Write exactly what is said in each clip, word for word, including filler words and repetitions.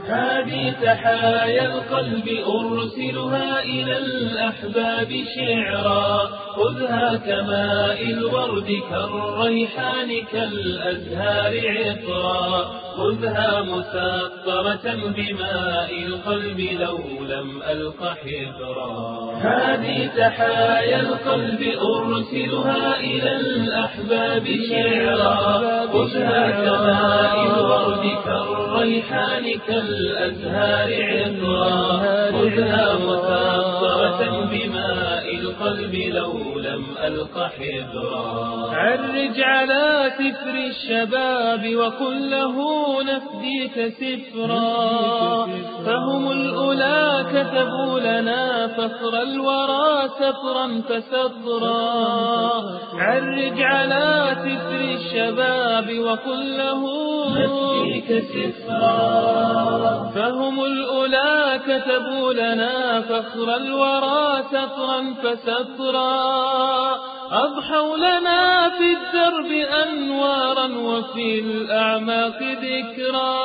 هذه تحايا القلب أرسلها إلى الأحباب شعرا، خذها كماء الورد كالريحان كالأزهار عطرا، خذها مثقرة بماء القلب لو لم ألق حبرا. هذه تحايا القلب أرسلها إلى الأحباب شعرا، خذها كماء الورد كالريحان كالأزهار عطرا، خذها مثقرة بماء القلب لو لم ألق حبرا. عرج على سفر الشباب وقل له نفديك سفرا، فهم الأولى كتبوا لنا فخر الورى سطرا فسطرا. عرج على سفر الشباب وقل له نفديك سفرا، فهم الأولى كتبوا لنا فخر الورى سطرا فسطرا. أضحوا لنا في الدرب أنوارا وفي الأعماق ذكرا،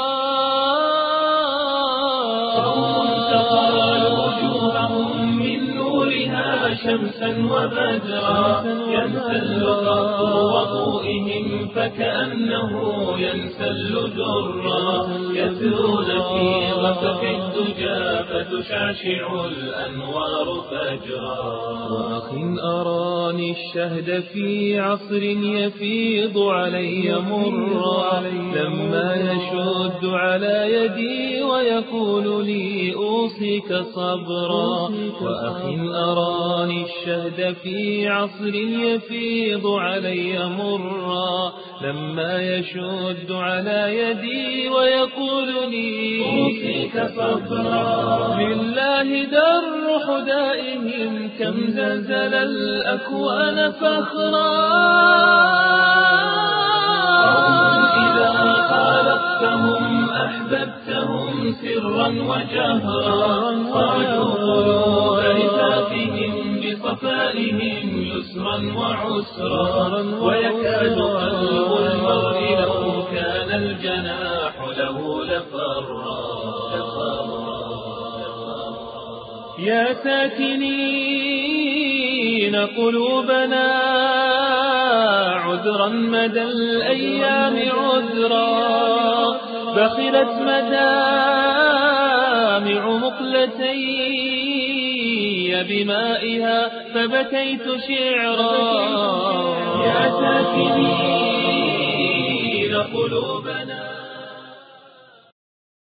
قوم تقالوا وجوههم من نورها شمسا وبدرا، ينسل قطر وضوئهم فكأنه ينسل درا، يسرون في غسق الدجى فتشعشع الأنوار فجرا. وأخ أراني الشهد في عصر يفيض علي مرا، لما يشد على يدي ويقول لي أوصيك صبرا. وأخ أراني الشهد في عصر يفيض علي مرا، لما يشد على يدي ويقول لي أوصيك صبرا. لله در حدائهم كم زلزل الأكوان فخرا، إذا خالقتهم أحببتهم سرا وجهرا، خرجوا قلوب رفاقهم بصفائهم يسرا وعسرا، ويكاد قلب المرء لو كان الجناح له لفرا. يا ساكنين قلوبنا عذرا مدى الأيام عذرا، بخلت مدامع مقلتي بمائها فبكيت شعرا. يا ساكنين قلوبنا